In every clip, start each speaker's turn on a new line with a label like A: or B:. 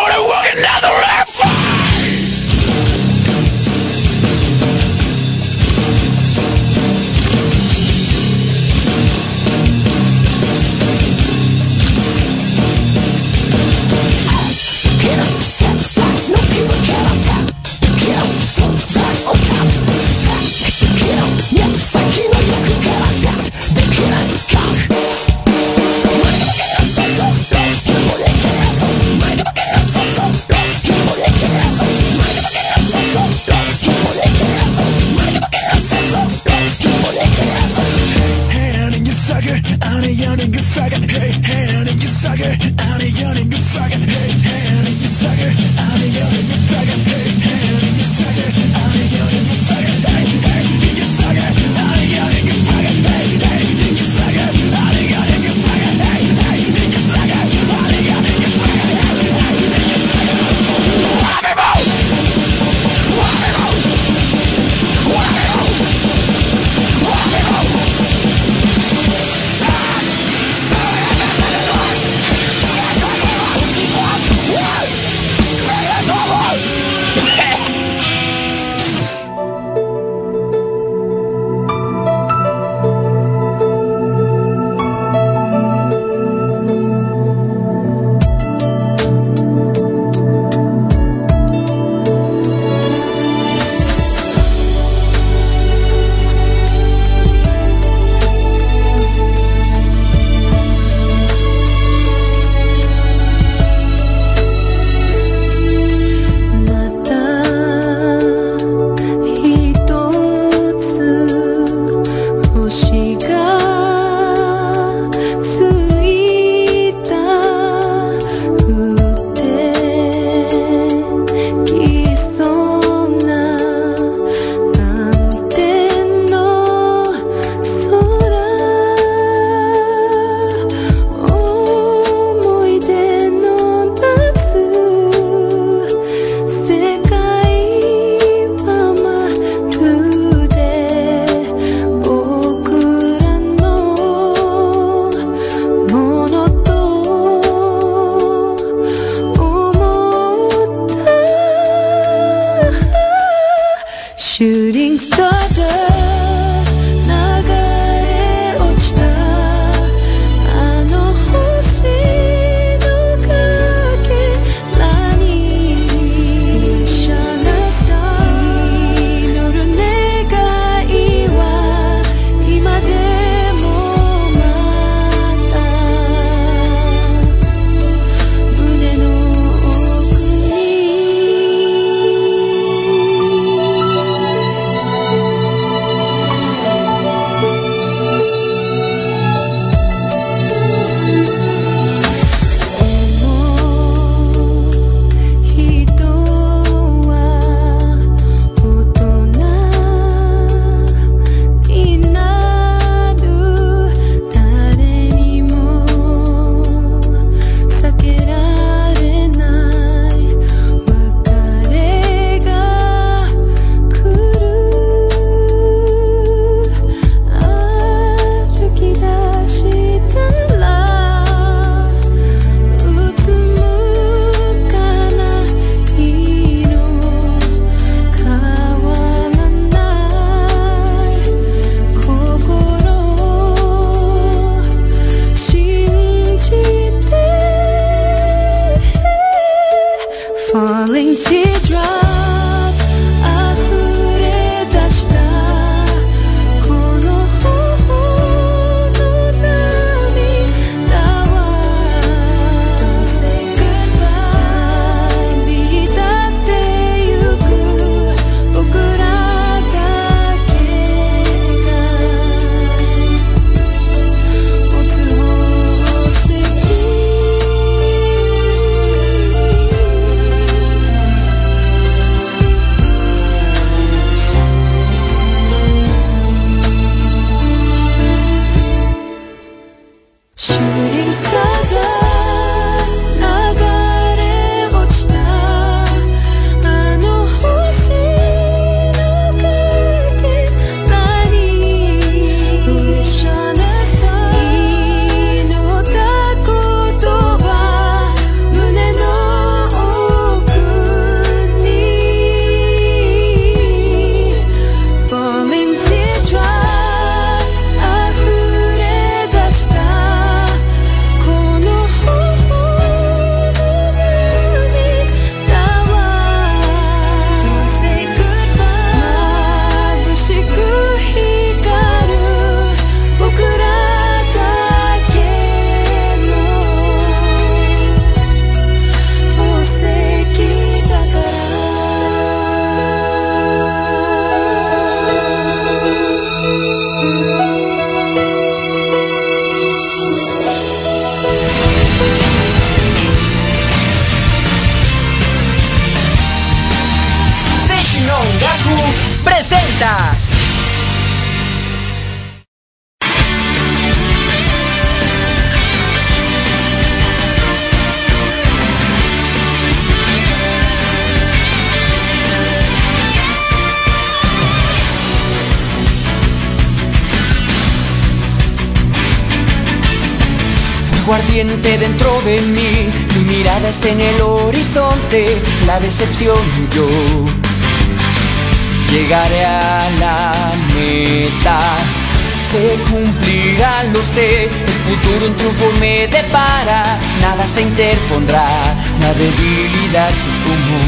A: Molekty grita. Ardiente dentro de mí, mi mirada es en el horizonte, la decepción y yo llegaré a la meta. Se cumplirá, lo sé, el futuro un triunfo me depara, nada se interpondrá, la debilidad se esfumó.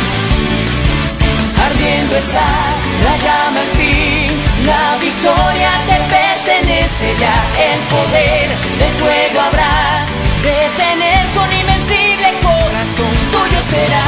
A: Ardiendo está la llama al fin, la victoria te pertenece ya, el poder del fuego habrás de tener, con invencible corazón tuyo será.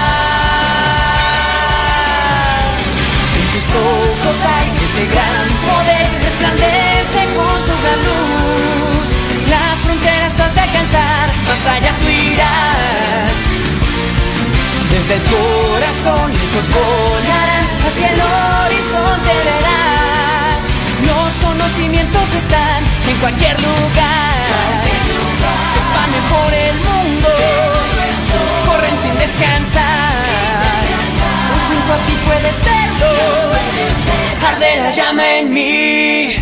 A: En tus ojos hay ese gran poder, resplandece con su gran luz, las fronteras tú has de alcanzar, más allá tú irás. Desde el corazón lejos volarán, hacia el horizonte verás. Los conocimientos están en cualquier lugar, se expanden por el mundo, corren sin descansar. Hoy junto a ti puedes verlos, arde la llama en mí.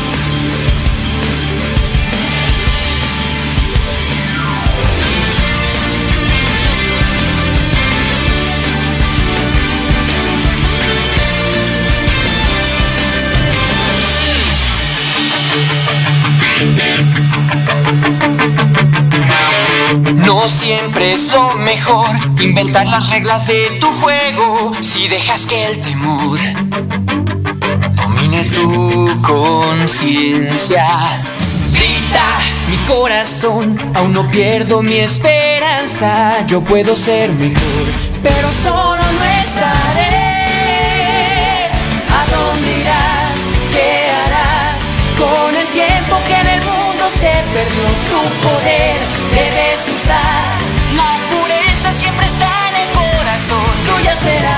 A: No siempre es lo mejor inventar las reglas de tu juego, si dejas que el temor domine tu conciencia. Grita mi corazón, aún no pierdo mi esperanza, yo puedo ser mejor, pero solo no estaré. ¿A dónde irás? ¿Qué harás con el tiempo que en el mundo se perdió? Tu poder debes usar, la pureza siempre está en el corazón, tuya será.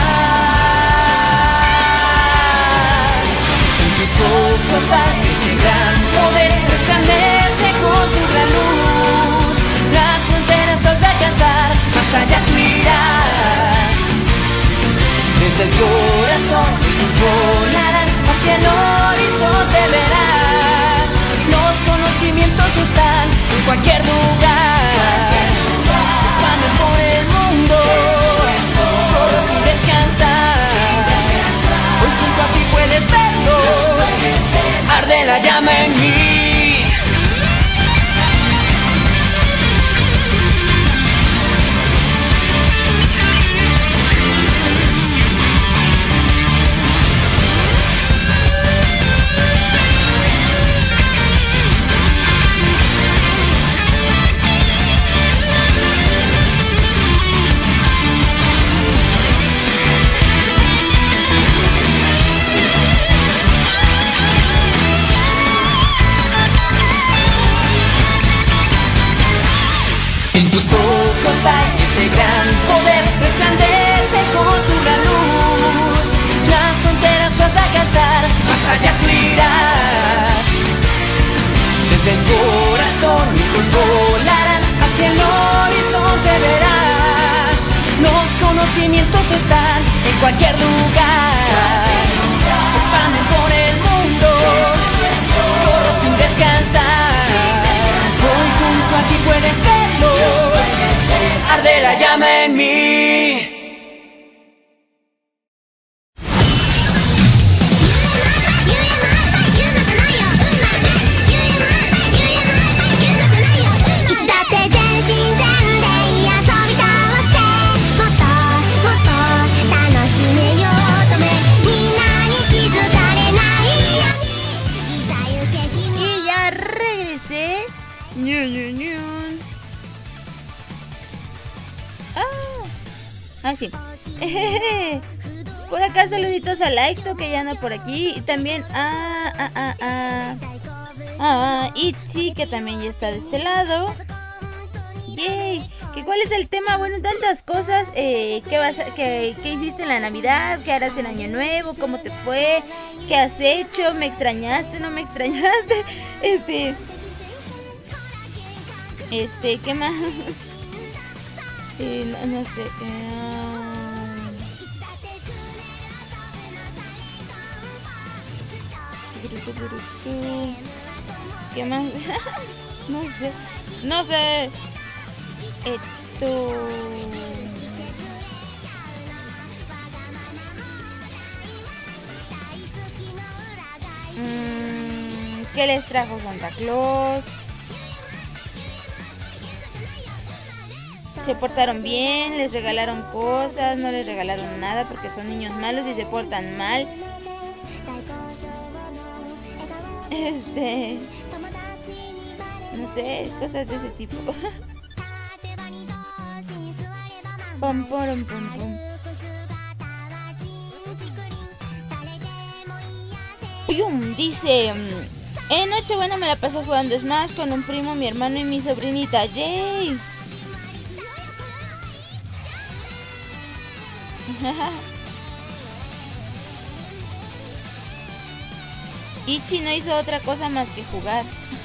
A: En tus ojos hay ese gran poder, resplandece con su gran luz, las fronteras has de alcanzar, más allá tú irás. Desde el corazón tus volarán, hacia el horizonte verás. Los conocimientos están en cualquier lugar, se expanden por el mundo, corren sin descansar. Hoy junto a ti puedes verlos, arde la llama en mí. En tus ojos hay ese gran poder, resplandece con su gran luz, las fronteras vas a alcanzar, más allá tú irás. Desde el corazón hijos volarán, hacia el horizonte verás. Los conocimientos están en cualquier lugar, se expanden por el mundo, corro sin descansar. Hoy junto a ti puedes verlos, arde la llama en mí.
B: Y ya regresé. Ah, sí. Por acá saluditos a Laito que ya anda por aquí. Y también Itzy que también ya está de este lado. Yay. ¿Cuál es el tema? Bueno, tantas cosas. ¿Qué hiciste en la Navidad? ¿Qué harás en Año Nuevo? ¿Cómo te fue? ¿Qué has hecho? ¿Me extrañaste? ¿No me extrañaste? ¿Qué más? No sé. ¿Qué más? No sé. ¿Qué les trajo Santa Claus? ¿Se portaron bien? ¿Les regalaron cosas? ¿No les regalaron nada porque son niños malos y se portan mal? No sé, cosas de ese tipo. Pom, pom, pom, pom. Dice, en Nochebuena me la pasé jugando Smash con un primo, mi hermano y mi sobrinita. ¡Yay! Ichi no hizo otra cosa más que jugar.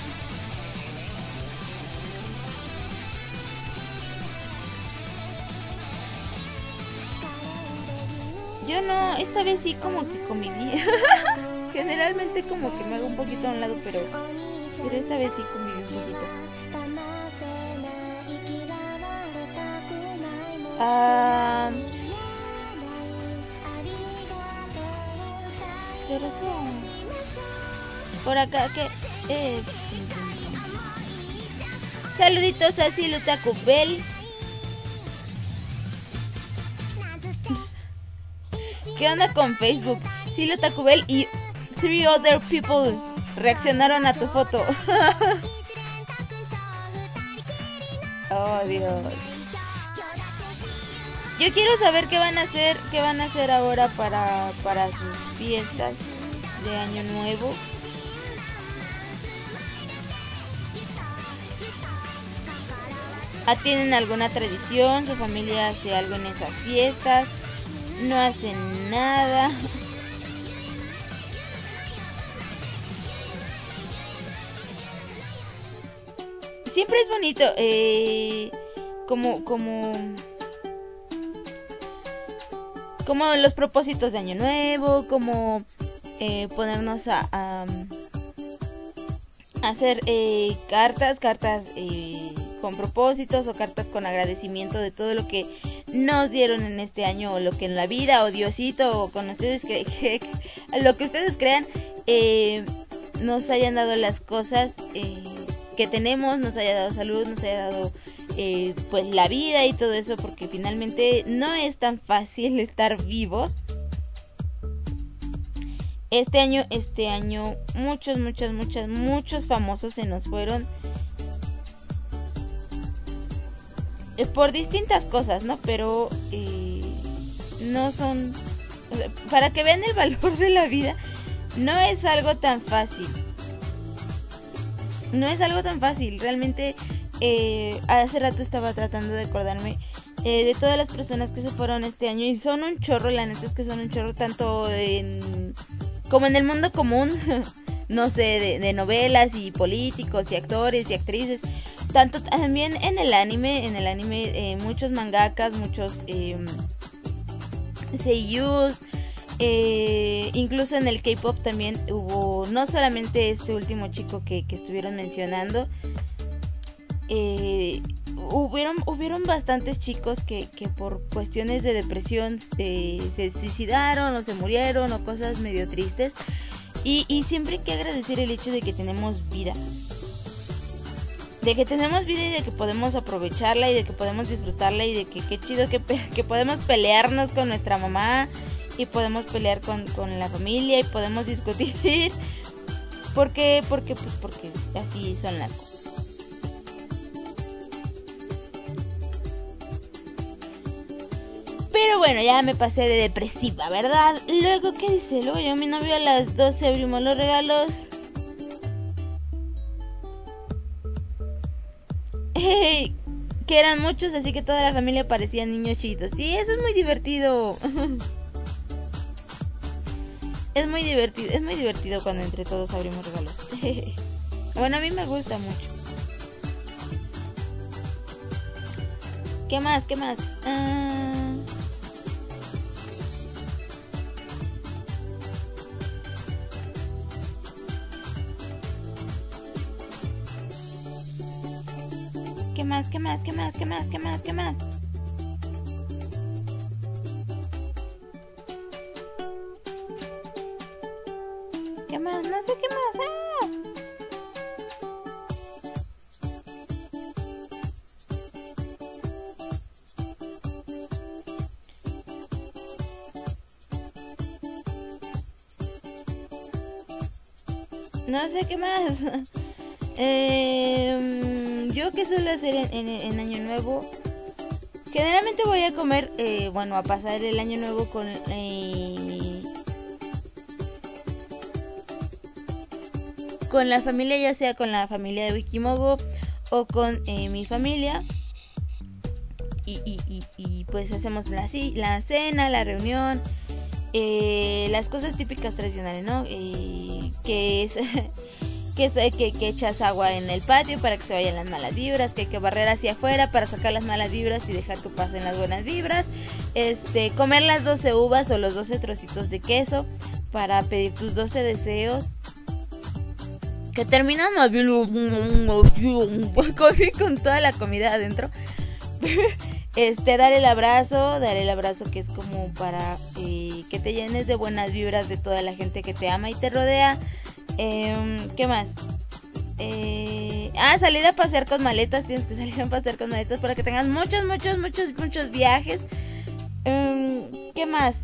B: Yo no, esta vez sí como que conviví. Generalmente como que me hago un poquito a un lado, pero esta vez sí conviví un poquito. Por acá que saluditos a Silu Taco Bell. ¿Qué onda con Facebook? Silu Taco Bell y 3 other people reaccionaron a tu foto. Oh, Dios. Yo quiero saber qué van a hacer ahora para sus fiestas de Año Nuevo. ¿Tienen alguna tradición? ¿Su familia hace algo en esas fiestas? ¿No hacen nada? Siempre es bonito, como los propósitos de Año Nuevo, como ponernos a hacer cartas con propósitos o cartas con agradecimiento de todo lo que nos dieron en este año, o lo que en la vida, o Diosito, o con ustedes lo que ustedes crean, nos hayan dado las cosas que tenemos, nos haya dado salud, nos haya dado pues la vida y todo eso, porque finalmente no es tan fácil estar vivos. Este año muchos famosos se nos fueron por distintas cosas, ¿no? Pero no son, para que vean el valor de la vida, no es algo tan fácil. Realmente hace rato estaba tratando de acordarme de todas las personas que se fueron este año, y son un chorro, la neta es que son un chorro, tanto como en el mundo común, no sé, de novelas y políticos y actores y actrices, tanto también en el anime, muchos mangakas, muchos seiyus, incluso en el K-pop también hubo, no solamente este último chico que estuvieron mencionando, hubieron bastantes chicos que por cuestiones de depresión se suicidaron o se murieron o cosas medio tristes, y siempre hay que agradecer el hecho de que tenemos vida. Y de que podemos aprovecharla y de que podemos disfrutarla, y de que qué chido que podemos pelearnos con nuestra mamá y podemos pelear con la familia y podemos discutir. Porque así son las cosas. Pero bueno, ya me pasé de depresiva, ¿verdad? Luego, ¿qué dice? Luego yo, mi novio, a las 12 abrimos los regalos. que eran muchos, así que toda la familia parecía niños chiquitos. Sí, eso es muy divertido. Es muy divertido cuando entre todos abrimos regalos. Bueno, a mí me gusta mucho. ¿Qué más? ¿Qué más? ¿Qué más? ¿Qué más? ¿Qué más? ¿Qué más? ¿Qué más? ¿Qué más? ¿Qué más? No sé qué más. ¡Ah! No sé qué más. Yo qué suelo hacer en Año Nuevo. Generalmente voy a comer, bueno, a pasar el Año Nuevo con la familia, ya sea con la familia de Wikimogo o con mi familia. Y pues hacemos la cena, la reunión, las cosas típicas tradicionales, ¿no? Que es que echas agua en el patio para que se vayan las malas vibras, que hay que barrer hacia afuera para sacar las malas vibras y dejar que pasen las buenas vibras, comer las 12 uvas o los 12 trocitos de queso para pedir tus 12 deseos, que terminan más bien con toda la comida adentro. Dar el abrazo que es como para que te llenes de buenas vibras de toda la gente que te ama y te rodea. ¿Qué más? Salir a pasear con maletas. Tienes que salir a pasear con maletas para que tengas muchos viajes. ¿Qué más?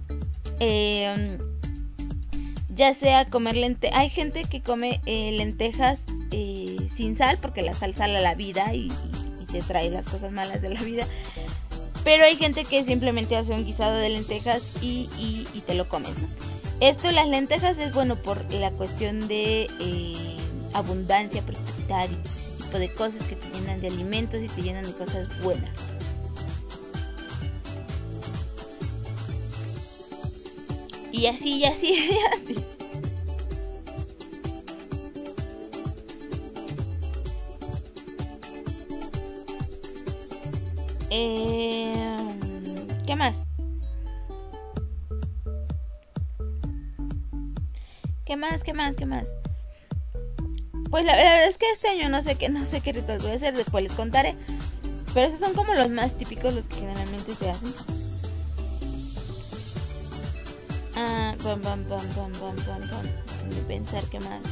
B: Ya sea comer lentejas. Hay gente que come lentejas sin sal, porque la sal sala la vida y te trae las cosas malas de la vida. Pero hay gente que simplemente hace un guisado de lentejas y te lo comes, ¿no? Las lentejas es bueno por la cuestión de abundancia, prosperidad y ese tipo de cosas que te llenan de alimentos y te llenan de cosas buenas. Y así. ¿Qué más? ¿Qué más? Pues la verdad es que este año no sé qué rituales voy a hacer, después les contaré. Pero esos son como los más típicos, los que generalmente se hacen. Déjame pensar qué más.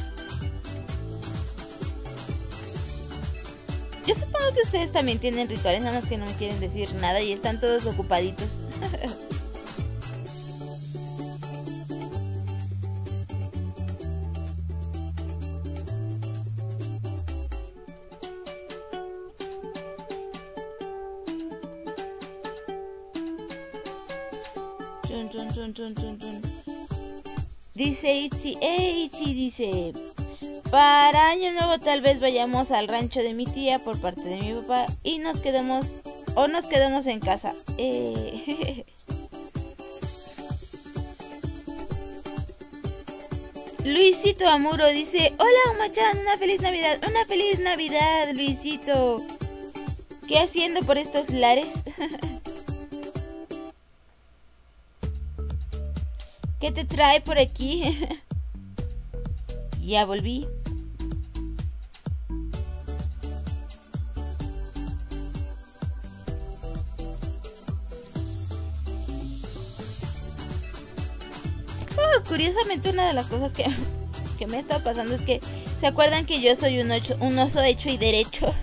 B: Yo supongo que ustedes también tienen rituales, nada más que no me quieren decir nada y están todos ocupaditos. Dice Itzy dice: para Año Nuevo tal vez vayamos al rancho de mi tía por parte de mi papá y nos quedemos en casa. Luisito Amuro dice: hola Omachan, una feliz Navidad, Luisito. ¿Qué haciendo por estos lares? ¿Qué te trae por aquí? Ya volví. Curiosamente, una de las cosas que me ha estado pasando es que ¿se acuerdan que yo soy un oso hecho y derecho?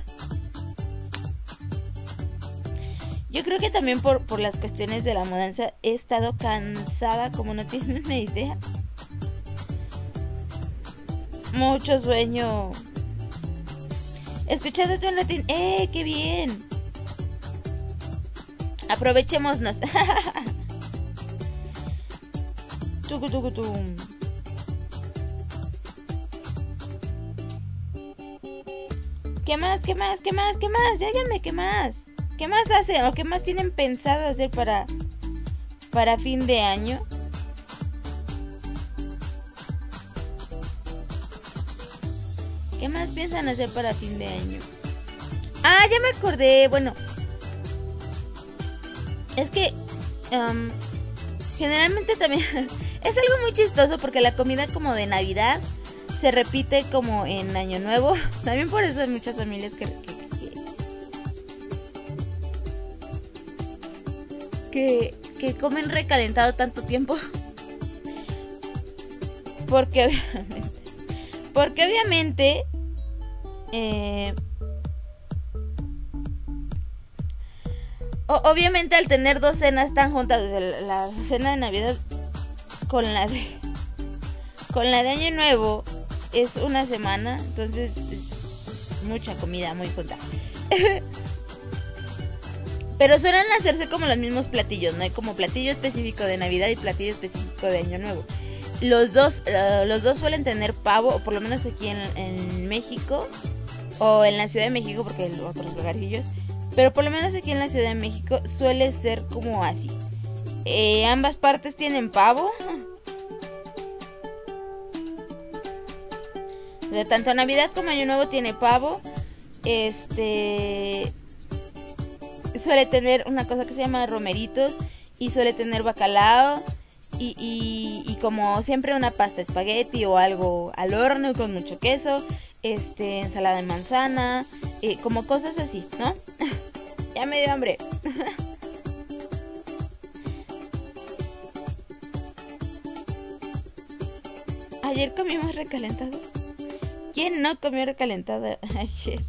B: Yo creo que también por las cuestiones de la mudanza he estado cansada, como no tienen una idea. Mucho sueño. Escuchando tu en latín. ¡Qué bien! Aprovechémonos. Tucutucutum. ¿Qué más? Díganme, ¿qué más? ¿Qué más hacen o qué más tienen pensado hacer para fin de año? ¿Qué más piensan hacer para fin de año? Ah, ya me acordé. Bueno, es que generalmente también es algo muy chistoso porque la comida como de Navidad se repite como en Año Nuevo. También por eso hay muchas familias que comen recalentado tanto tiempo. Porque obviamente obviamente al tener dos cenas tan juntas, la cena de Navidad con la de Año Nuevo es una semana, entonces es mucha comida muy junta. Pero suelen hacerse como los mismos platillos, no hay como platillo específico de Navidad y platillo específico de Año Nuevo. Los dos suelen tener pavo, o por lo menos aquí en México, o en la Ciudad de México, porque hay otros lugarcillos, pero por lo menos aquí en la Ciudad de México suele ser como así. Ambas partes tienen pavo. De tanto Navidad como Año Nuevo tiene pavo. Suele tener una cosa que se llama romeritos, y suele tener bacalao. Y como siempre una pasta espagueti o algo al horno con mucho queso, ensalada de manzana, como cosas así, ¿no? Ya me dio hambre. Ayer comimos recalentado. ¿Quién no comió recalentado ayer?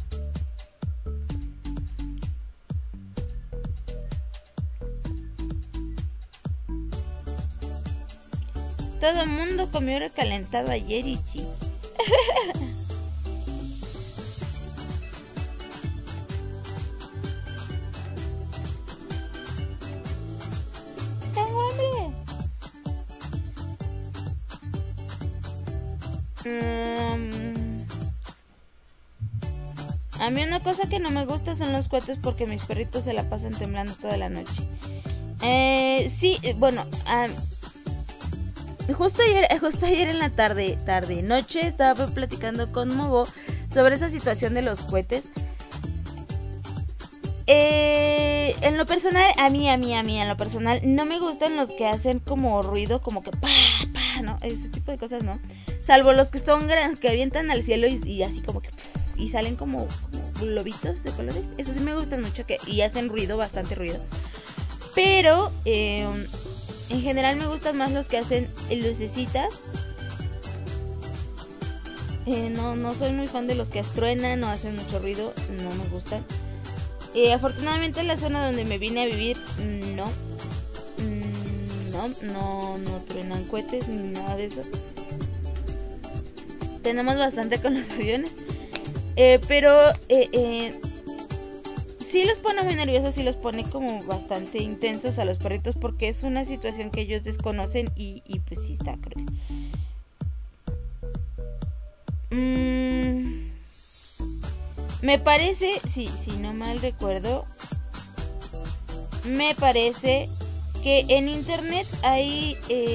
B: Todo el mundo comió recalentado ayer, Ichi. Tengo hambre. A mí una cosa que no me gusta son los cohetes porque mis perritos se la pasan temblando toda la noche. Sí, bueno, justo ayer en la noche estaba platicando con Mogo sobre esa situación de los cohetes. En lo personal, a mí, en lo personal, no me gustan los que hacen como ruido, como que pa, ¿no? Ese tipo de cosas, ¿no? Salvo los que son que avientan al cielo y así como que y salen como globitos de colores. Eso sí me gustan mucho y hacen ruido, bastante ruido. Pero en general me gustan más los que hacen lucecitas. No soy muy fan de los que truenan o hacen mucho ruido. No me gustan. Afortunadamente en la zona donde me vine a vivir no truenan cohetes ni nada de eso. Tenemos bastante con los aviones. Pero sí los pone muy nerviosos y los pone como bastante intensos a los perritos porque es una situación que ellos desconocen y pues sí está cruel. Me parece, si no mal recuerdo, me parece que en internet hay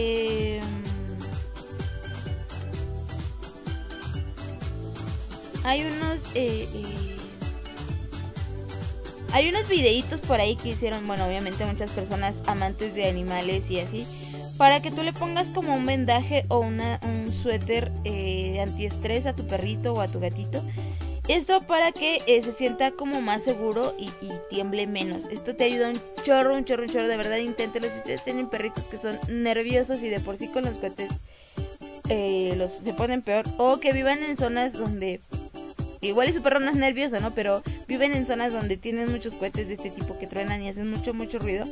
B: unos videitos por ahí que hicieron, bueno, obviamente muchas personas amantes de animales y así, para que tú le pongas como un vendaje o un suéter antiestrés a tu perrito o a tu gatito. Esto para que se sienta como más seguro y tiemble menos. Esto te ayuda un chorro, de verdad, inténtelo. Si ustedes tienen perritos que son nerviosos y de por sí con los cohetes se ponen peor, o que vivan en zonas donde igual y su perro no es nervioso, ¿no? Pero viven en zonas donde tienen muchos cohetes de este tipo que truenan y hacen mucho ruido.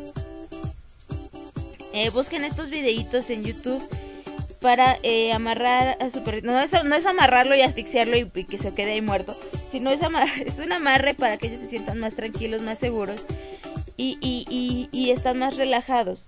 B: Busquen estos videitos en YouTube para amarrar a su perrito. No es amarrarlo y asfixiarlo y que se quede ahí muerto, sino es un amarre para que ellos se sientan más tranquilos, más seguros y están más relajados.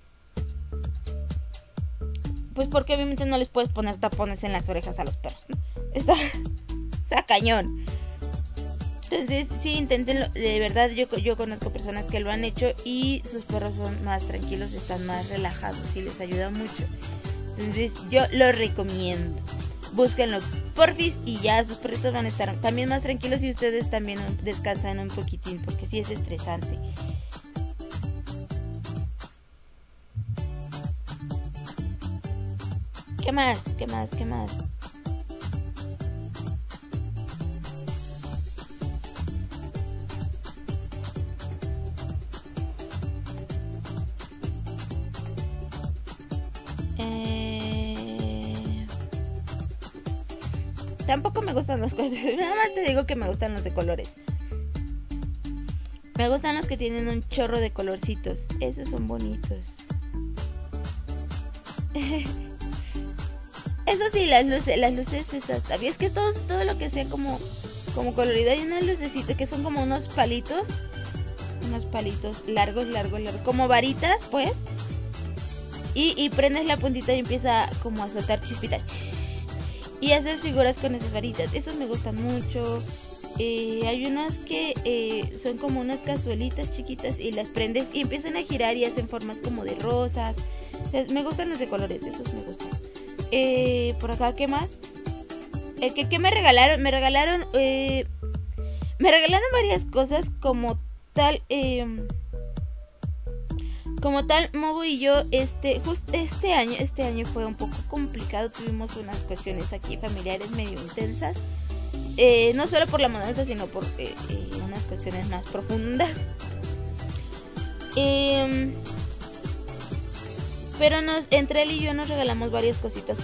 B: Pues porque obviamente no les puedes poner tapones en las orejas a los perros, ¿no? Está cañón. Entonces, sí, inténtenlo. De verdad, yo conozco personas que lo han hecho y sus perros son más tranquilos, están más relajados y les ayuda mucho. Entonces, yo lo recomiendo. Búsquenlo, porfis, y ya sus perritos van a estar también más tranquilos y ustedes también descansan un poquitín, porque sí es estresante. ¿Qué más? ¿Qué más? ¿Qué más? Tampoco me gustan los cohetes. Nada más te digo que me gustan los de colores. Me gustan los que tienen un chorro de colorcitos. Esos son bonitos. Eso sí, las luces esas. ¿Sabías que todo lo que sea como colorido? Hay unas lucecitas que son como unos palitos. Unos palitos largos. Como varitas, pues. Y prendes la puntita y empieza como a soltar chispitas. Y haces figuras con esas varitas. Esos me gustan mucho. Hay unos que son como unas cazuelitas chiquitas y las prendes y empiezan a girar y hacen formas como de rosas. O sea, me gustan los de colores, esos me gustan. Por acá, ¿qué más? ¿Qué me regalaron? Me regalaron varias cosas como tal. Como tal, Mogo y yo, este año fue un poco complicado. Tuvimos unas cuestiones aquí familiares medio intensas. No solo por la mudanza, sino por unas cuestiones más profundas. Pero entre él y yo nos regalamos varias cositas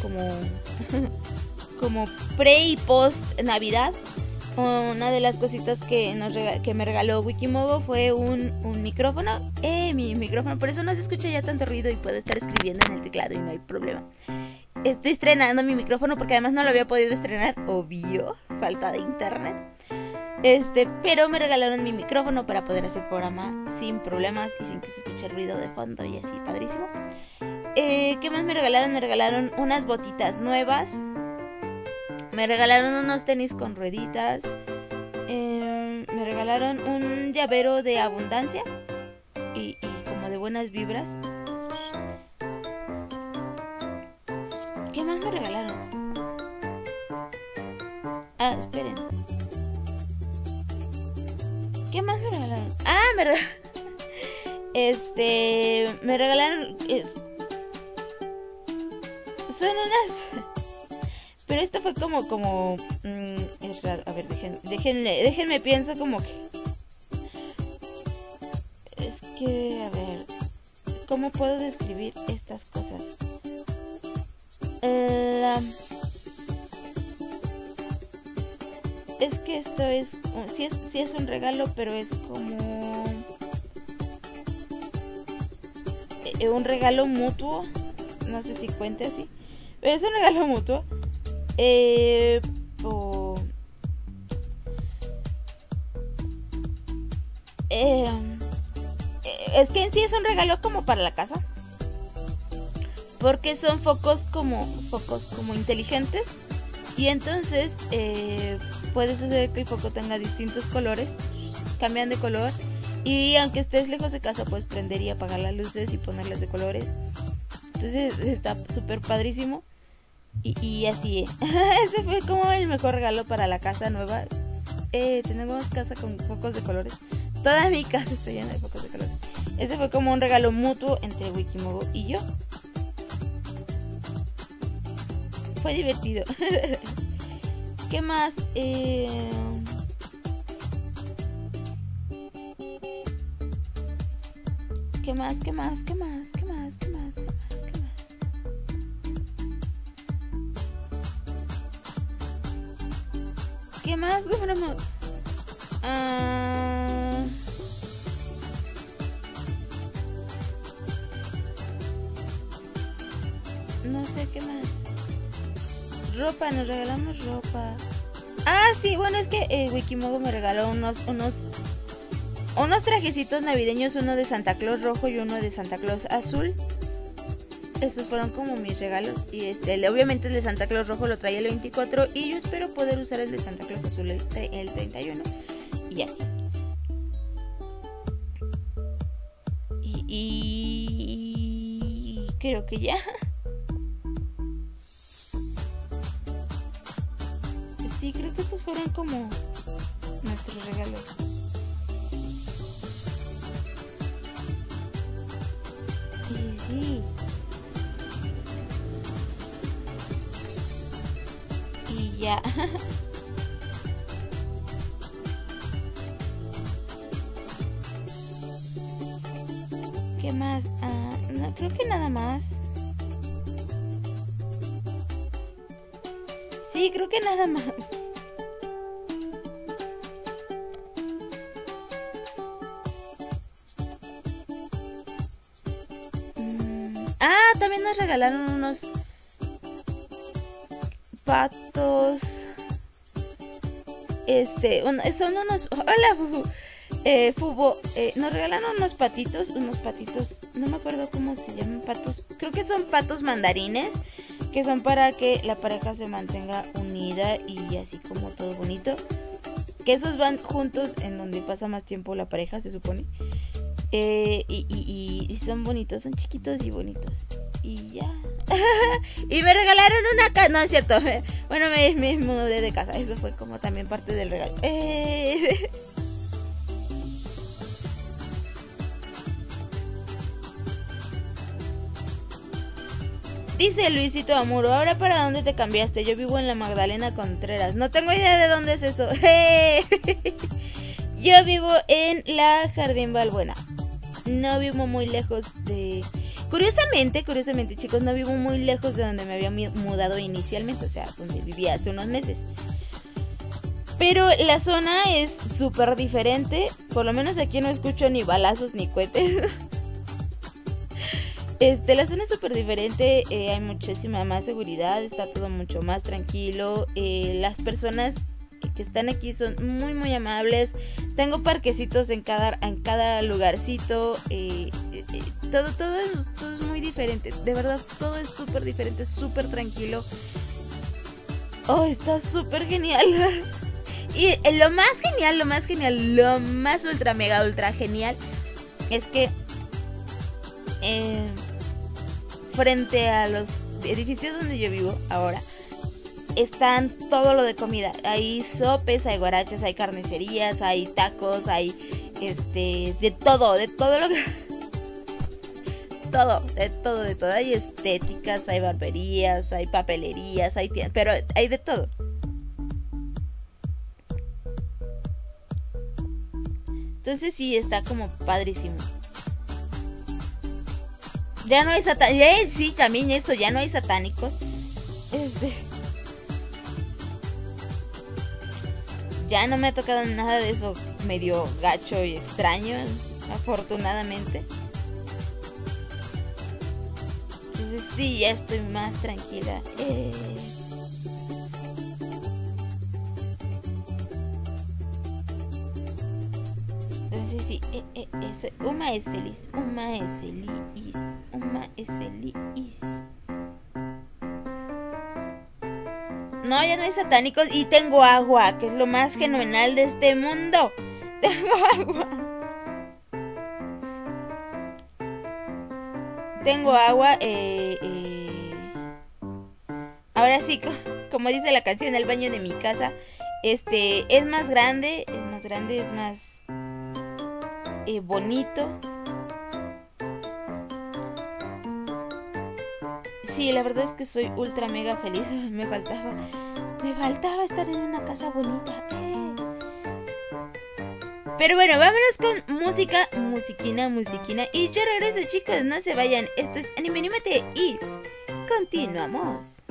B: como pre y post Navidad. Una de las cositas que me regaló Wikimobo fue un micrófono. Mi micrófono, por eso no se escucha ya tanto ruido y puedo estar escribiendo en el teclado y no hay problema. Estoy estrenando mi micrófono porque además no lo había podido estrenar, obvio, falta de internet. Pero me regalaron mi micrófono para poder hacer programa sin problemas y sin que se escuche el ruido de fondo y así, padrísimo. ¿Qué más me regalaron? Me regalaron unas botitas nuevas. Me regalaron unos tenis con rueditas. Me regalaron un llavero de abundancia y como de buenas vibras. ¿Qué más me regalaron? Ah, esperen. ¿Qué más me regalaron? Ah, me regalaron son unas. Pero esto fue como es raro. A ver, déjenme pienso como que. Es que, a ver, ¿cómo puedo describir estas cosas? Es que esto es, sí es un regalo, pero es como un regalo mutuo. No sé si cuente así, pero es un regalo mutuo. Es que en sí es un regalo como para la casa, porque son focos como inteligentes y entonces puedes hacer que el foco tenga distintos colores, cambian de color y aunque estés lejos de casa puedes prender y apagar las luces y ponerlas de colores. Entonces está súper padrísimo. Y así ese fue como el mejor regalo para la casa nueva. Tenemos casa con focos de colores. Toda mi casa está llena de focos de colores. Ese fue como un regalo mutuo entre Wikimobo y yo. Fue divertido. ¿Qué más? ¿Qué más? ¿Qué más? No sé qué más. Ropa, nos regalamos ropa. Ah, sí, bueno, es que Wikimobo me regaló unos trajecitos navideños, uno de Santa Claus rojo y uno de Santa Claus azul. Esos fueron como mis regalos. Y obviamente el de Santa Claus rojo lo traía el 24 y yo espero poder usar el de Santa Claus azul el 31. y así. Y creo que ya. Sí, creo que esos fueron como nuestros regalos. Y sí. Y ya. ¿Qué más? No, creo que nada más. Sí, creo que nada más. También nos regalaron unos patos. Son unos... Hola, nos regalaron unos patitos, no me acuerdo cómo se llaman, patos, creo que son patos mandarines, que son para que la pareja se mantenga unida y así como todo bonito, que esos van juntos en donde pasa más tiempo la pareja, se supone, y son bonitos, son chiquitos y bonitos, y ya. Y me regalaron una casa, no es cierto, bueno, me mudé de casa, eso fue como también parte del regalo. Dice Luisito Amuro, ¿ahora para dónde te cambiaste? Yo vivo en la Magdalena Contreras. No tengo idea de dónde es eso. Yo vivo en la Jardín Balbuena. No vivo muy lejos de... Curiosamente, chicos, no vivo muy lejos de donde me había mudado inicialmente. O sea, donde vivía hace unos meses. Pero la zona es súper diferente. Por lo menos aquí no escucho ni balazos ni cohetes. La zona es súper diferente, hay muchísima más seguridad, está todo mucho más tranquilo, las personas que están aquí son muy muy amables, tengo parquecitos en cada lugarcito, todo es muy diferente, de verdad todo es súper diferente, súper tranquilo. Oh, está súper genial. Y lo más ultra mega ultra genial es que frente a los edificios donde yo vivo ahora están todo lo de comida. Hay sopes, hay guarachas, hay carnicerías, hay tacos, hay de todo lo que de todo. Hay estéticas, hay barberías, hay papelerías, hay tiendas, pero hay de todo. Entonces sí, está como padrísimo. Ya no hay satánicos. Sí, también eso, ya no hay satánicos. Ya no me ha tocado nada de eso medio gacho y extraño, afortunadamente. Entonces sí, ya estoy más tranquila. Entonces sí, eso. Uma es feliz. No, ya no hay satánicos y tengo agua, que es lo más fenomenal de este mundo. Tengo agua. Ahora sí, como dice la canción, el baño de mi casa, es más grande, es más bonito. Sí, la verdad es que soy ultra mega feliz. Me faltaba estar en una casa bonita. Pero bueno, vámonos con musiquina. Y yo regreso, chicos, no se vayan. Esto es Anime Anímate y continuamos.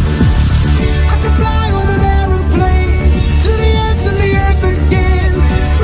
C: I can fly on an aeroplane to the ends of the earth again.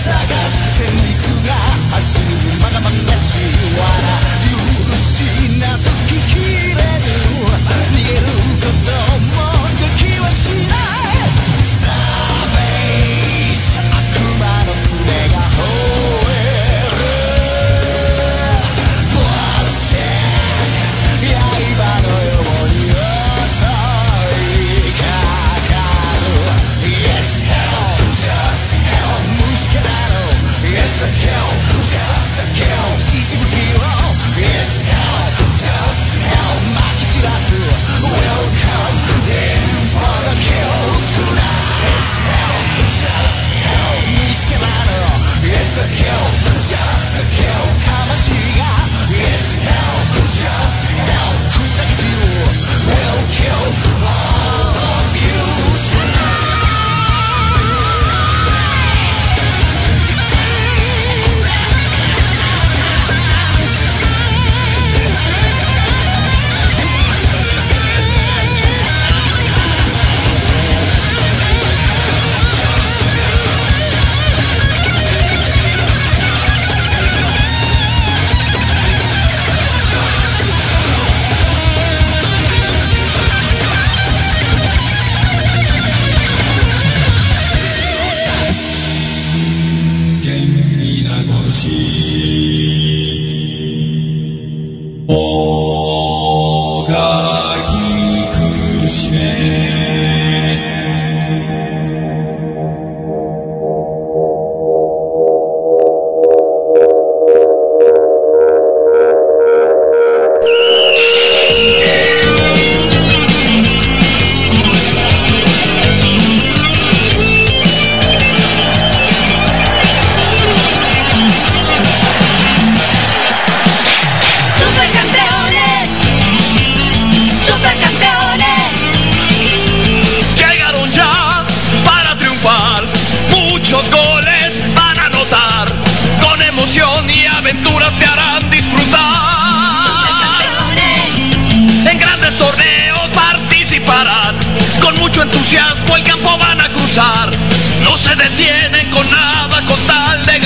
C: Entusiasmo el campo van a cruzar, no se detienen con nada con tal de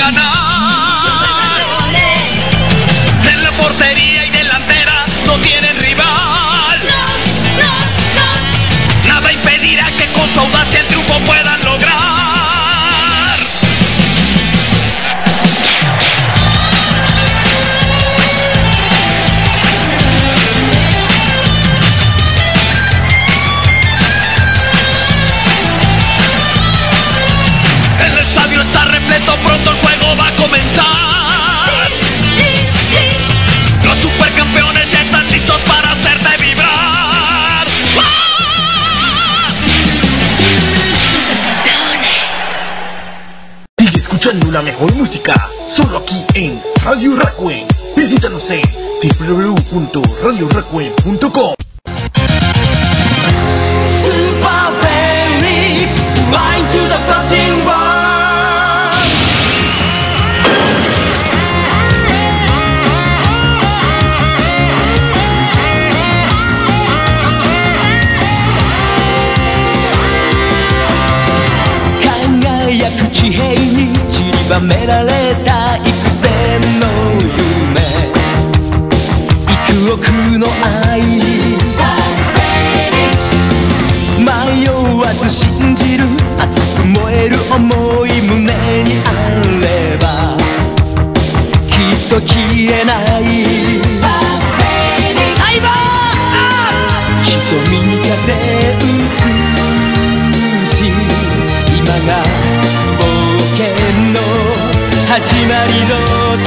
C: ganar. En la portería y delantera no tienen rival, nada impedirá que con su audacia el triunfo puedan lograr. Pronto el juego va a comenzar. Los supercampeones ya están listos para hacerte vibrar.
D: Sigue escuchando la mejor música solo aquí en Radio Requiem. Visítanos en www.radiorequiem.com.
E: Super Baby, mind to the passing world.地平に散りばめられた幾千の夢、幾億の愛に迷わず信じる熱く燃える想い胸にあればきっと消えない相棒、瞳に風打つし今が始まりの時、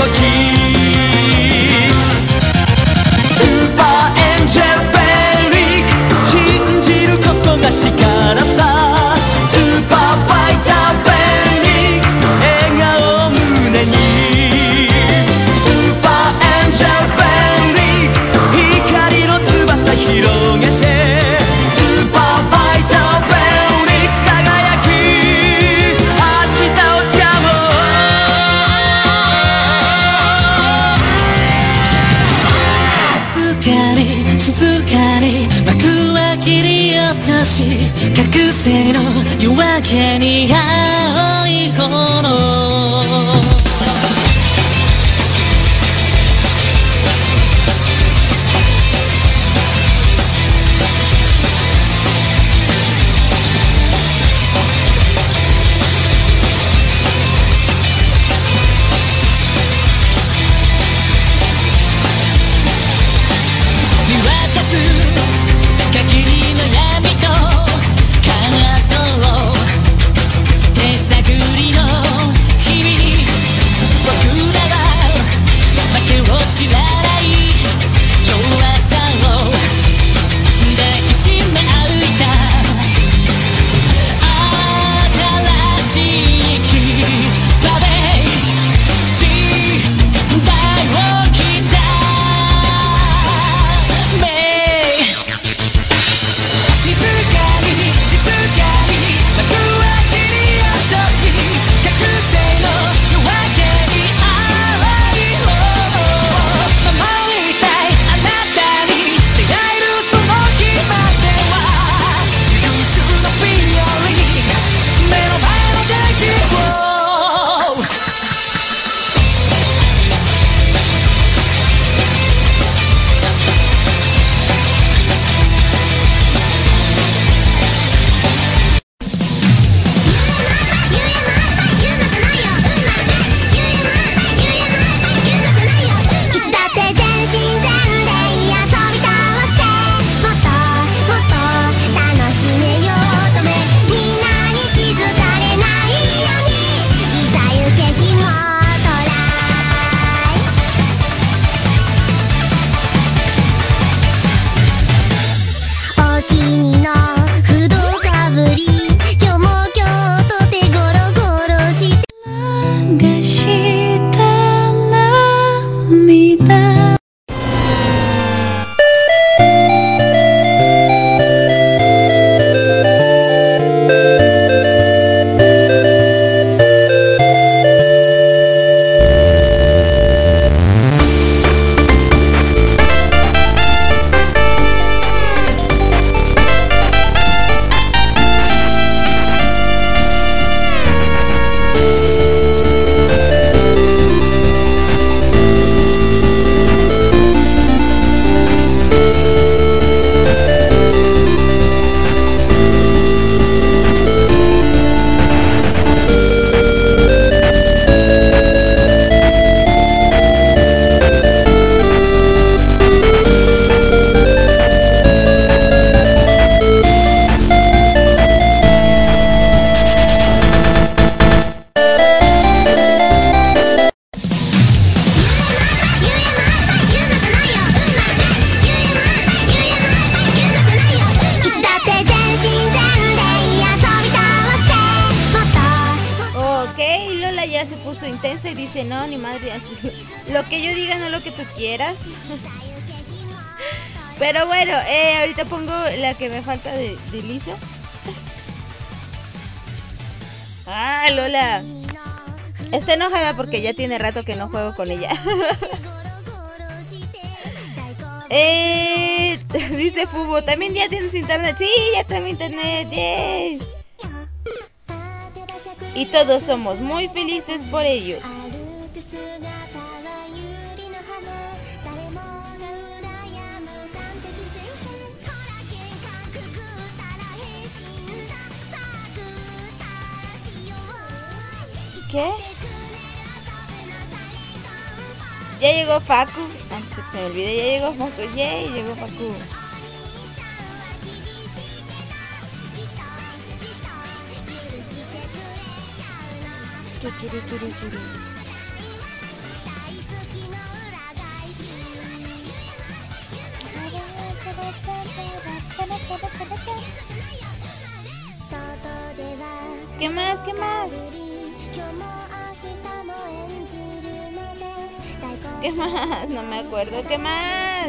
E: スーパーエンジェルベリック信じることが力さ、スーパーファイターベリック笑顔胸に、スーパーエンジェルベリック光の翼広げて、スーパーファイターベリック輝き明日をつかもう。静かに幕は切り落とし、覚醒の夜明けに青い炎
B: Ok, Lola ya se puso intensa y dice, no, ni madre, lo que yo diga, no lo que tú quieras. Pero bueno, ahorita pongo la que me falta de Lisa. Ah, Lola está enojada porque ya tiene rato que no juego con ella. Dice Fubo, ¿también ya tienes internet? Sí, ya tengo internet, yay. Y todos somos muy felices por ello. ¿Qué? Ya llegó Facu. Antes de que se me olvide, ya llegó Facu. Yay, llegó Facu. ¿Qué más? ¿Qué más? ¿Qué más? No me acuerdo. ¿Qué más?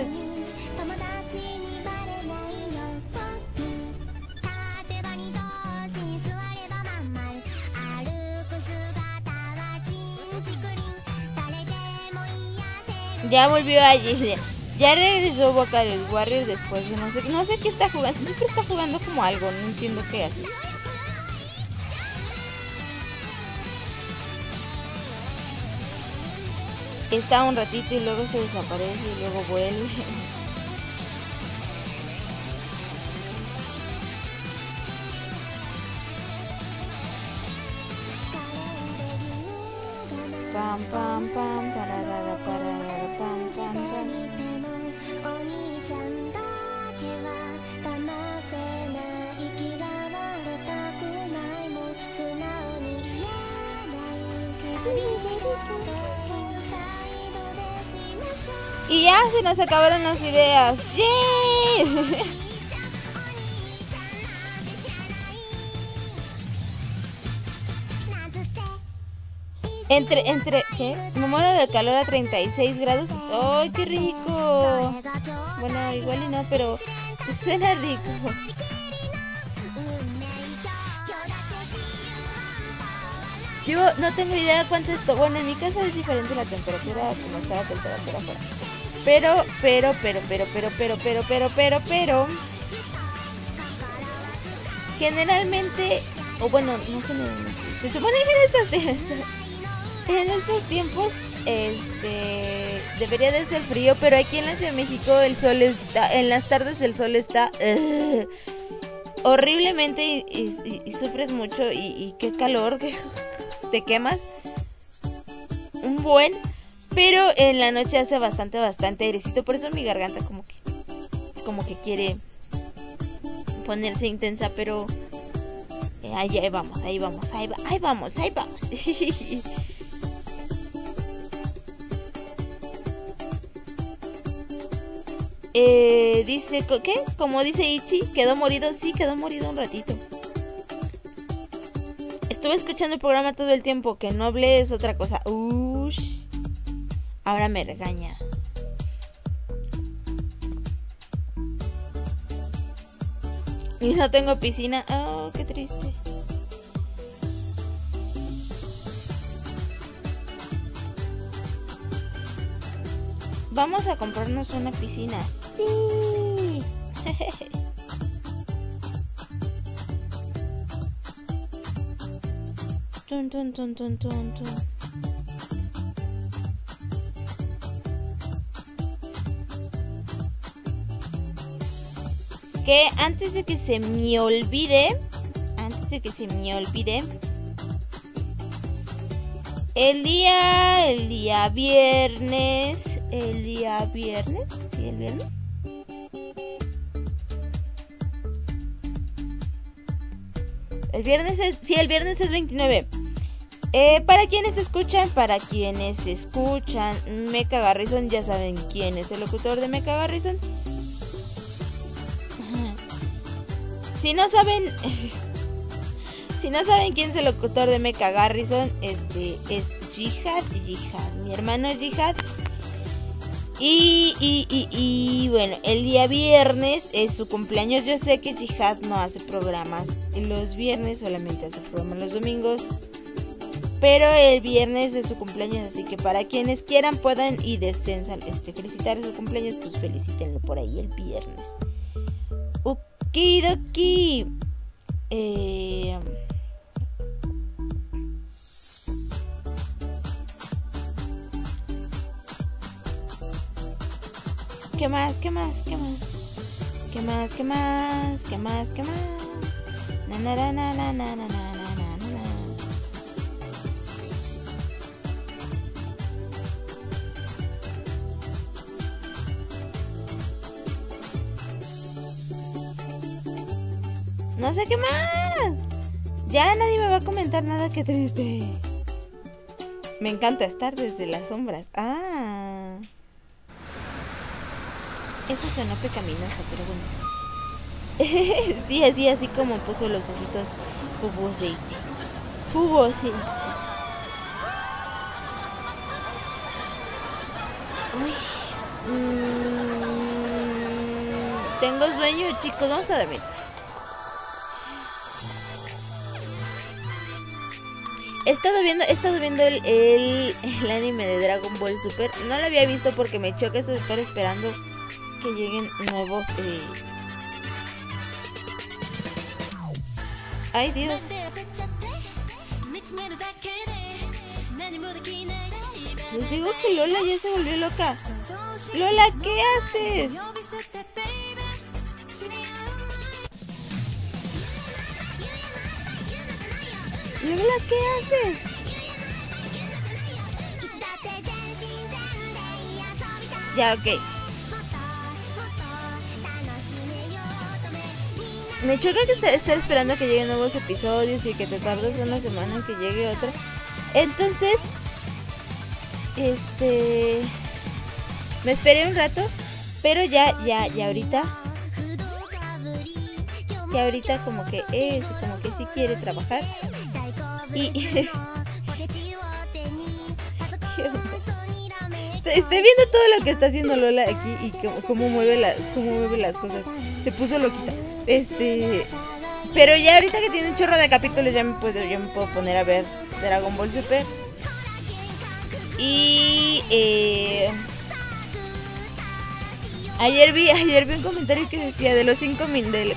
B: Ya volvió allí. Ya regresó Vocal Warrior después de no sé qué está jugando. Siempre está jugando como algo. No entiendo qué hace. Está un ratito y luego se desaparece y luego vuelve. Pam pam pam pararara pararara pam pam pam. Y ya se nos acabaron las ideas. ¡Yay! ¿qué? Me muero de calor a 36 grados. ¡Ay, qué rico! Bueno, igual y no, pero suena rico. Yo no tengo idea cuánto es esto. Bueno, en mi casa es diferente la temperatura como está la temperatura afuera. Pero generalmente, o bueno, no generalmente, se supone que en estos tiempos debería de ser frío, pero aquí en la Ciudad de México el sol está, en las tardes el sol está horriblemente y sufres mucho y qué calor, que te quemas un buen. Pero en la noche hace bastante airecito. Por eso mi garganta como que quiere ponerse intensa. Pero ahí vamos. Dice, ¿qué? Como dice Ichi, quedó morido. Sí, quedó morido un ratito. Estuve escuchando el programa todo el tiempo. Que no hablé es otra cosa. Ush. Ahora me regaña. Y no tengo piscina. Oh, qué triste. Vamos a comprarnos una piscina. Sí. Tun, tun, tun, tun, tun, tun. Que antes de que se me olvide, el día viernes, ¿sí, el viernes? El viernes es 29. Para quienes escuchan, Mecha Garrison, ya saben quién es el locutor de Mecha Garrison. Si no saben, Si no saben quién es el locutor de Mecha Garrison, es Jihad, mi hermano es Jihad. Y bueno, el día viernes es su cumpleaños. Yo sé que Jihad no hace programas los viernes, solamente hace programas los domingos. Pero el viernes es su cumpleaños, así que para quienes quieran puedan y deseen felicitar su cumpleaños, pues felicítenlo por ahí el viernes. Okidoki. ¿Qué más? Na. No sé qué más. Ya nadie me va a comentar nada, qué triste. Me encanta estar desde las sombras. Ah. Eso sonó pecaminoso, pero bueno. Sí, así como puso los ojitos Fuboseichi. Uy. Tengo sueño, chicos, vamos a dormir. He estado viendo el anime de Dragon Ball Super. No lo había visto porque me choca eso de estar esperando que lleguen nuevos. Ay, Dios. Les digo que Lola ya se volvió loca. Lola, ¿qué haces? Lola, ¿qué haces? Ya, ok. Me choca que estar esperando a que lleguen nuevos episodios y que te tardes una semana en que llegue otro. Entonces, me esperé un rato, pero ya ahorita. Ya ahorita como que sí quiere trabajar. Y estoy viendo todo lo que está haciendo Lola aquí y cómo mueve las cosas. Se puso loquita. Pero ya ahorita que tiene un chorro de capítulos ya me puedo poner a ver Dragon Ball Super. Y ayer vi un comentario que decía de los 5 minutos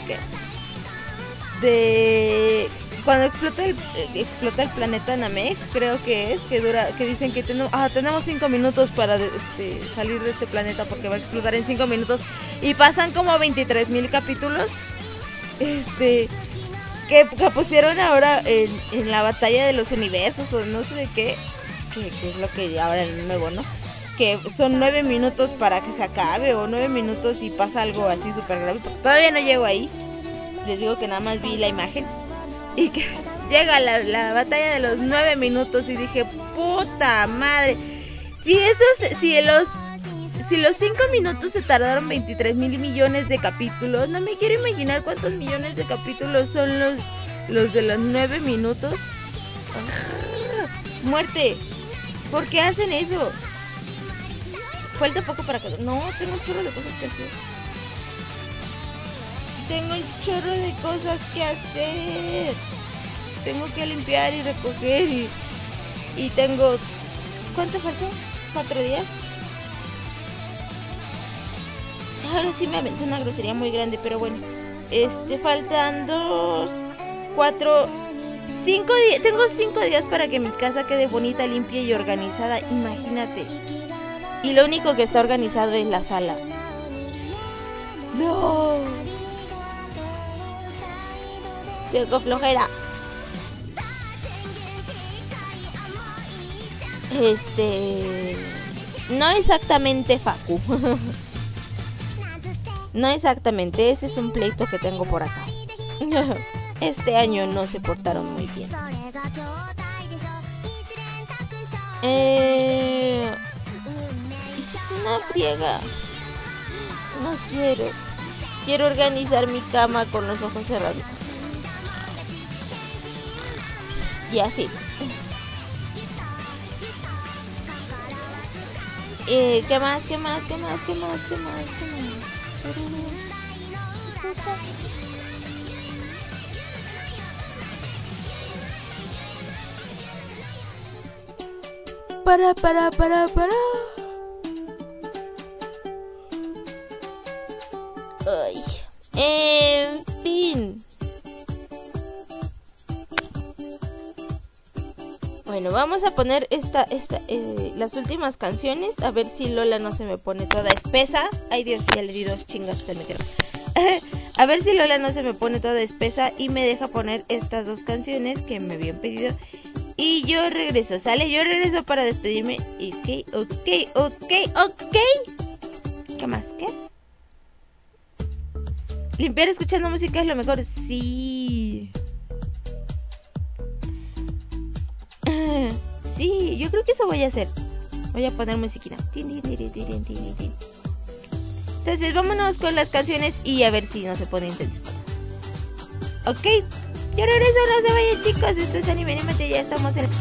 B: de cuando explota el planeta Namek, creo que es, que dicen que tenemos 5 minutos para salir de este planeta porque va a explotar en 5 minutos y pasan como 23,000 capítulos que pusieron ahora en la batalla de los universos o no sé de qué, que es lo que ahora el nuevo, ¿no? Que son 9 minutos para que se acabe o 9 minutos y pasa algo así súper grave, porque todavía no llego ahí. Les digo que nada más vi la imagen y que llega la batalla de los 9 minutos y dije, puta madre, si los 5 minutos se tardaron 23,000 millones de capítulos, no me quiero imaginar cuántos millones de capítulos son los de los 9 minutos. Muerte, ¿por qué hacen eso? Falta poco para que... No, tengo un chorro de cosas que hacer. Tengo que limpiar y recoger y tengo... ¿Cuánto falta? 4 días. Ahora sí me aventé una grosería muy grande, pero bueno. Faltan 2, 4, 5 días. Tengo 5 días para que mi casa quede bonita, limpia y organizada. Imagínate. Y lo único que está organizado es la sala. No. Tengo flojera. No exactamente, Facu. No exactamente, ese es un pleito que tengo por acá. Este año no se portaron muy bien. Es una friega. No quiero. Quiero organizar mi cama con los ojos cerrados. Y así. ¿Qué más? Para. Ay. En fin. Bueno, vamos a poner las últimas canciones. A ver si Lola no se me pone toda espesa. Ay Dios, ya le di 2 chingas, se me quedó. A ver si Lola no se me pone toda espesa y me deja poner estas 2 canciones que me habían pedido. Y yo regreso, ¿sale? Yo regreso para despedirme. Ok. ¿Qué más? ¿Qué? Limpiar escuchando música es lo mejor. Sí. Sí, yo creo que eso voy a hacer. Voy a poner musiquita. Entonces vámonos con las canciones y a ver si no se pone intenso todo. Ok, yo regreso, no se vayan chicos. Esto es Anime Animate, ya estamos en...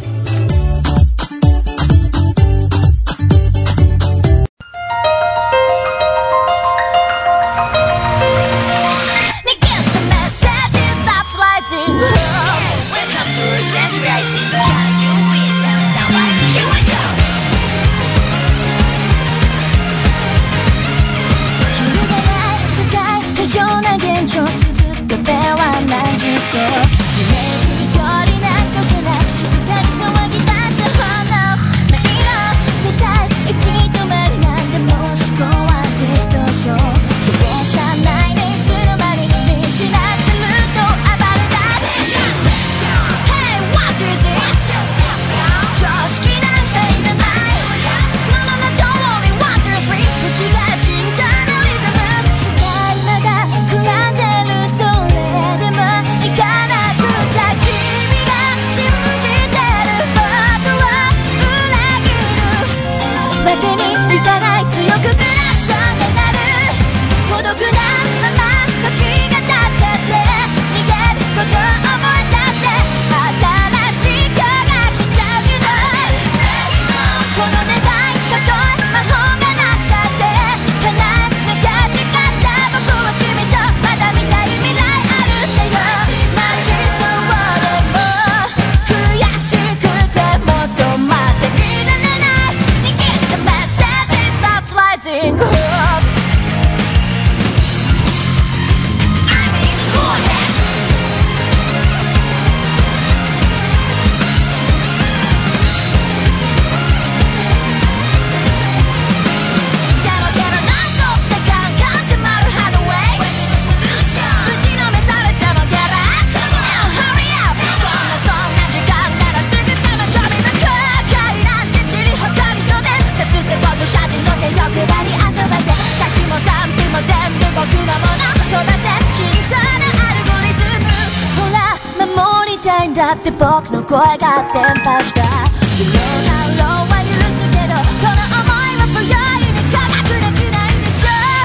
B: だって僕の声が伝播した不要なローは許すけどこの想いは不用意に科学できないでしょ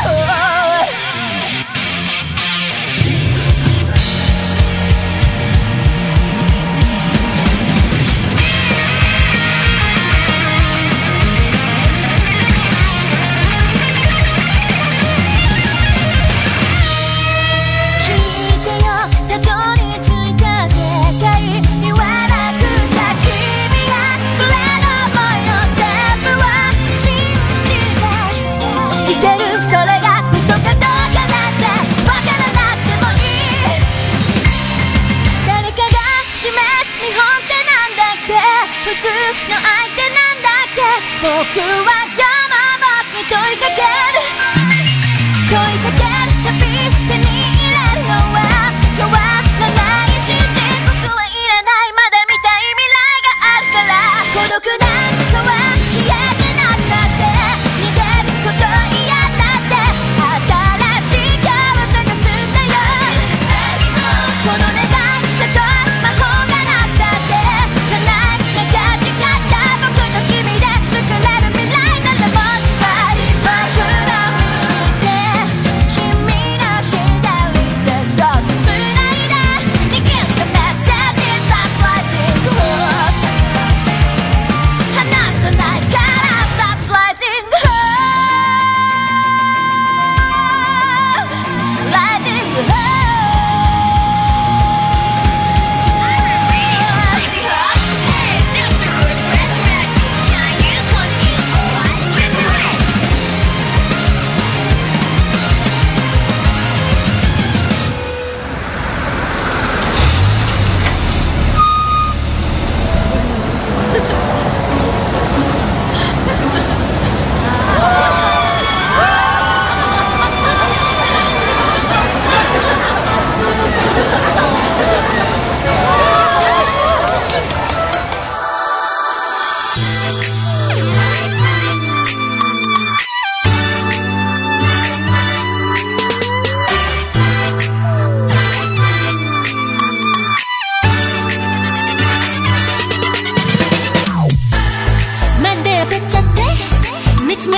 B: 聞いてよたどり着いた世界言わなくちゃ君がくれる想いの全部は信じていけるそれが嘘かどうかなんてわからなくてもいい誰かが示す日本ってなんだっけ普通の相手なんだっけ僕は今日も僕に問いかける問いかけるたび手に入れるのは変わらない真実僕はいらないまだ見たい未来があるから孤独なんかは消えてなくなって逃げること嫌だって新しい今日を探すんだよこの願いたとえ魔法がなくたって叶えなか誓った僕と君で作れる未来ならもう近い僕の見て君の左手そっと繋いで握ったメッセージ That's lighting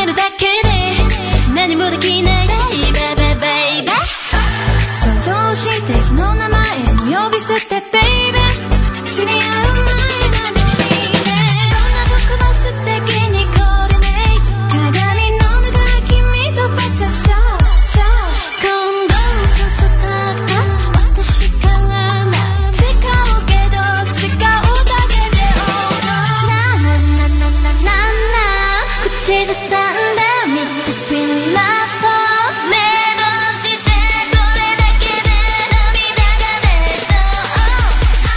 F: るだけで何もできないベイベーベイベイベー想像してその名前も呼び捨てベイベー知り合う前なのにねどんな僕も素敵にコーディネート鏡の向こう君とパシャシャシャ今度こそたった私からな誓うけど誓うだけでななななななな口ずさんでみて Sweet Love Song ねどうしてそれだけで涙が出そう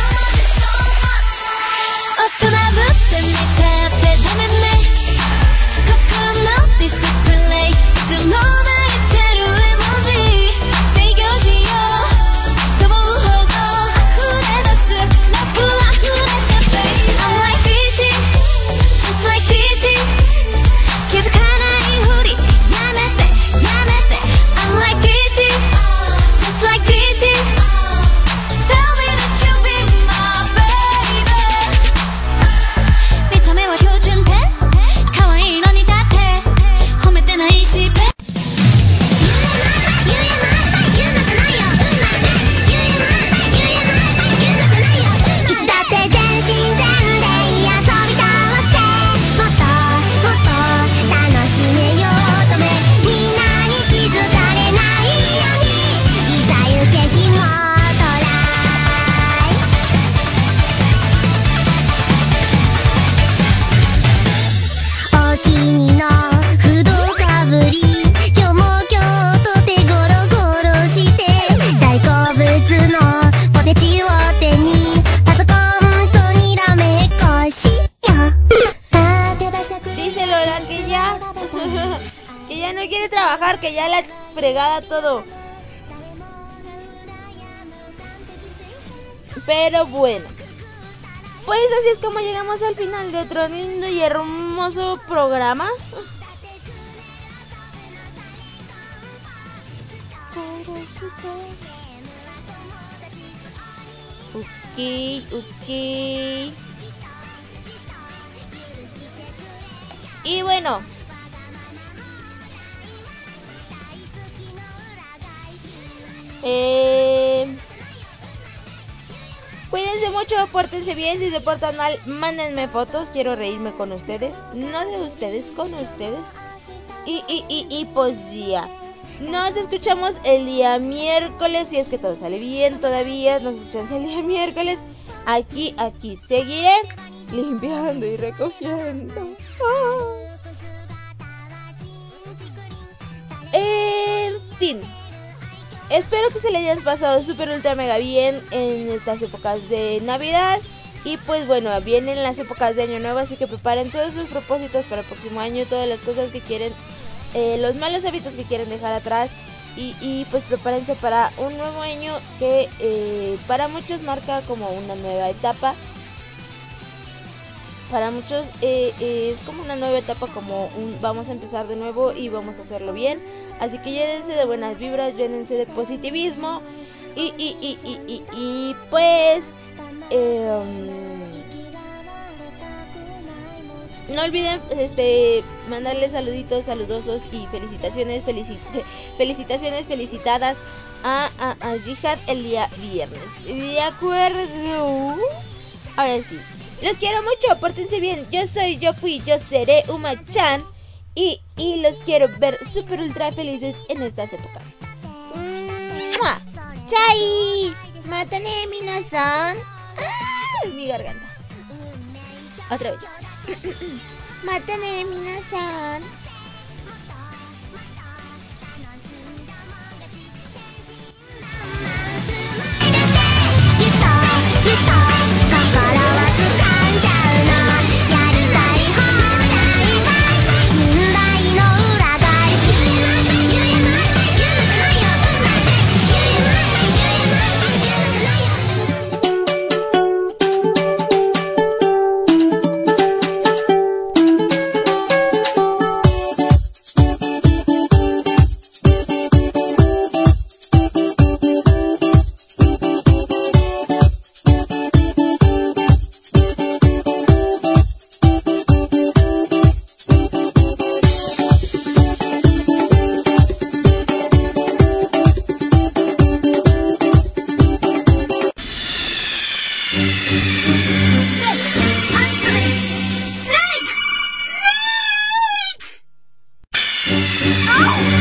F: 大人ぶってみたってダメね心のディスプレイいつも泣いてる絵文字制御しようと思うほど溢れ出すラブ溢れて Baby I'm like TT Just like TT 気づかないふりやめてやめて I'm like TT Just like TT Tell me that you be my baby 見た目は標準点可愛いのにだって褒めてないしベいつだって全身全霊遊び倒せもっともっと楽しめようとめみんなに気づかれないようにいざ行けひもトライお気にの不動かぶり今日も今日と手ゴロゴロして大好物のポテチを手にパソコンとにらめっこしよ
B: Dice Lola que ya que ya no quiere trabajar, que ya la fregada todo. Pero bueno, pues así es como llegamos al final de otro lindo y hermoso programa. Ok. Y bueno, cuídense mucho, pórtense bien, si se portan mal, mándenme fotos, quiero reírme con ustedes, no de ustedes, con ustedes. Y pues ya, nos escuchamos el día miércoles, si es que todo sale bien todavía, nos escuchamos el día miércoles, aquí seguiré limpiando y recogiendo. En fin, espero que se le hayan pasado súper ultra mega bien en estas épocas de Navidad. Y pues bueno, vienen las épocas de Año Nuevo, así que preparen todos sus propósitos para el próximo año, todas las cosas que quieren, los malos hábitos que quieren dejar atrás. Y pues prepárense para un nuevo año que para muchos marca como una nueva etapa. Para muchos es como una nueva etapa, como vamos a empezar de nuevo y vamos a hacerlo bien. Así que llénense de buenas vibras, llénense de positivismo. Y pues no olviden mandarle saluditos saludosos y felicitaciones felicitadas a Jihad el día viernes. ¿De acuerdo? Ahora sí, los quiero mucho, pórtense bien. Yo fui, yo seré Uma-chan. Y los quiero ver super ultra felices en estas épocas. ¡Mua! ¡Chai! ¡Matane minasan! ¡Ah! Mi garganta. Otra vez. ¡Matane minasan!
F: Ow!